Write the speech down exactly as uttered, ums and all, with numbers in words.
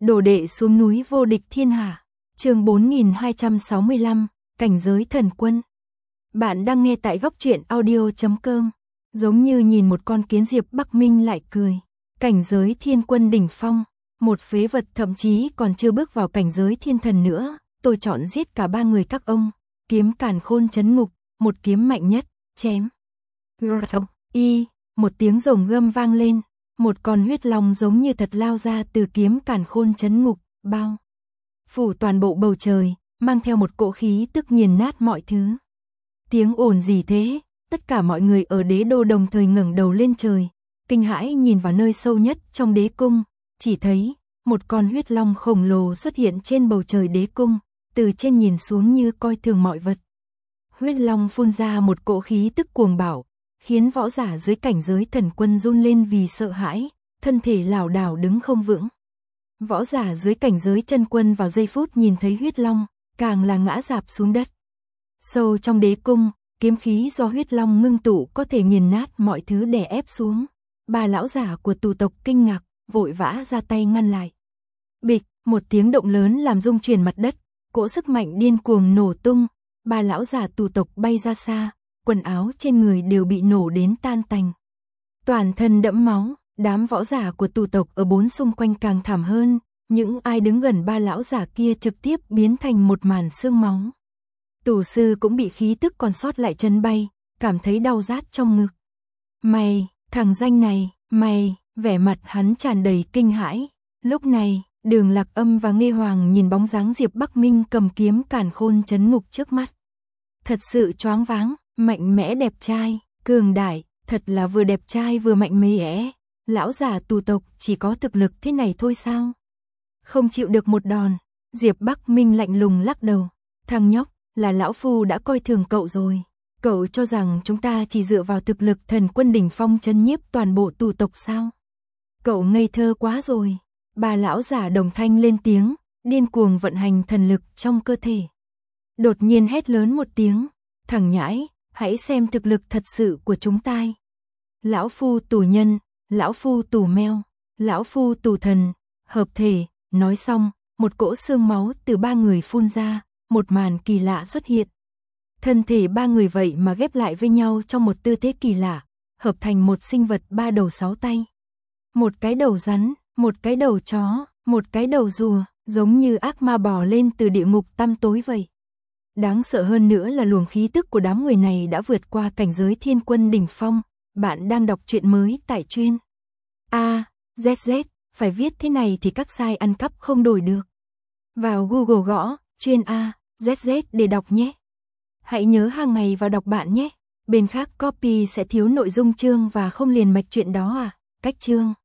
Đồ đệ xuống núi vô địch thiên hạ. Chương bốn nghìn hai trăm sáu mươi lăm, cảnh giới thần quân. Bạn đang nghe tại góc truyện audio chấm com. Giống như nhìn một con kiến Diệp Bắc Minh lại cười. Cảnh giới thiên quân đỉnh phong, một phế vật thậm chí còn chưa bước vào cảnh giới thiên thần nữa, tôi chọn giết cả ba người các ông. Kiếm càn khôn chấn ngục, một kiếm mạnh nhất, chém. Y, một tiếng rồng gầm vang lên, một con huyết long giống như thật lao ra từ kiếm càn khôn chấn ngục, bao phủ toàn bộ bầu trời, mang theo một cỗ khí tức nghiền nát mọi thứ. Tiếng ồn gì thế? Tất cả mọi người ở đế đô đồng thời ngẩng đầu lên trời, kinh hãi nhìn vào nơi sâu nhất trong đế cung, chỉ thấy một con huyết long khổng lồ xuất hiện trên bầu trời đế cung, từ trên nhìn xuống như coi thường mọi vật. Huyết long phun ra một cỗ khí tức cuồng bạo, khiến võ giả dưới cảnh giới thần quân run lên vì sợ hãi, thân thể lảo đảo đứng không vững. Võ giả dưới cảnh giới chân quân vào giây phút nhìn thấy huyết long, càng là ngã rạp xuống đất. Sâu trong đế cung, kiếm khí do huyết long ngưng tụ có thể nghiền nát mọi thứ đè ép xuống. Ba lão giả của tù tộc kinh ngạc, vội vã ra tay ngăn lại. Bịch, một tiếng động lớn làm rung chuyển mặt đất, cỗ sức mạnh điên cuồng nổ tung, ba lão giả tù tộc bay ra xa, quần áo trên người đều bị nổ đến tan tành. Toàn thân đẫm máu, đám võ giả của tù tộc ở bốn xung quanh càng thảm hơn, những ai đứng gần ba lão giả kia trực tiếp biến thành một màn xương máu. Tù sư cũng bị khí tức còn sót lại chân bay, cảm thấy đau rát trong ngực. Mày, thằng danh này, mày, vẻ mặt hắn tràn đầy kinh hãi. Lúc này, Đường Lạc Âm và Nghê Hoàng nhìn bóng dáng Diệp Bắc Minh cầm kiếm càn khôn chấn ngục trước mắt. Thật sự choáng váng, mạnh mẽ đẹp trai, cường đại, thật là vừa đẹp trai vừa mạnh mẽ. Lão già tù tộc chỉ có thực lực thế này thôi sao? Không chịu được một đòn, Diệp Bắc Minh lạnh lùng lắc đầu. Thằng nhóc, là lão phu đã coi thường cậu rồi. Cậu cho rằng chúng ta chỉ dựa vào thực lực thần quân đỉnh phong trấn nhiếp toàn bộ tù tộc sao? Cậu ngây thơ quá rồi. Ba lão giả đồng thanh lên tiếng, điên cuồng vận hành thần lực trong cơ thể. Đột nhiên hét lớn một tiếng, thằng nhãi, hãy xem thực lực thật sự của chúng ta. Lão phu tù nhân, lão phu tù meo, lão phu tù thần, hợp thể. Nói xong, một cỗ xương máu từ ba người phun ra, một màn kỳ lạ xuất hiện. Thân thể ba người vậy mà ghép lại với nhau trong một tư thế kỳ lạ, hợp thành một sinh vật ba đầu sáu tay. Một cái đầu rắn, một cái đầu chó, một cái đầu rùa, giống như ác ma bò lên từ địa ngục tăm tối vậy. Đáng sợ hơn nữa là luồng khí tức của đám người này đã vượt qua cảnh giới thiên quân đỉnh phong. Bạn đang đọc truyện mới tại chuyên A, Z Z, phải viết thế này thì các site ăn cắp không đổi được. Vào Google gõ chuyên A, Z Z để đọc nhé. Hãy nhớ hàng ngày vào đọc bạn nhé. Bên khác copy sẽ thiếu nội dung chương và không liền mạch chuyện đó à. Cách chương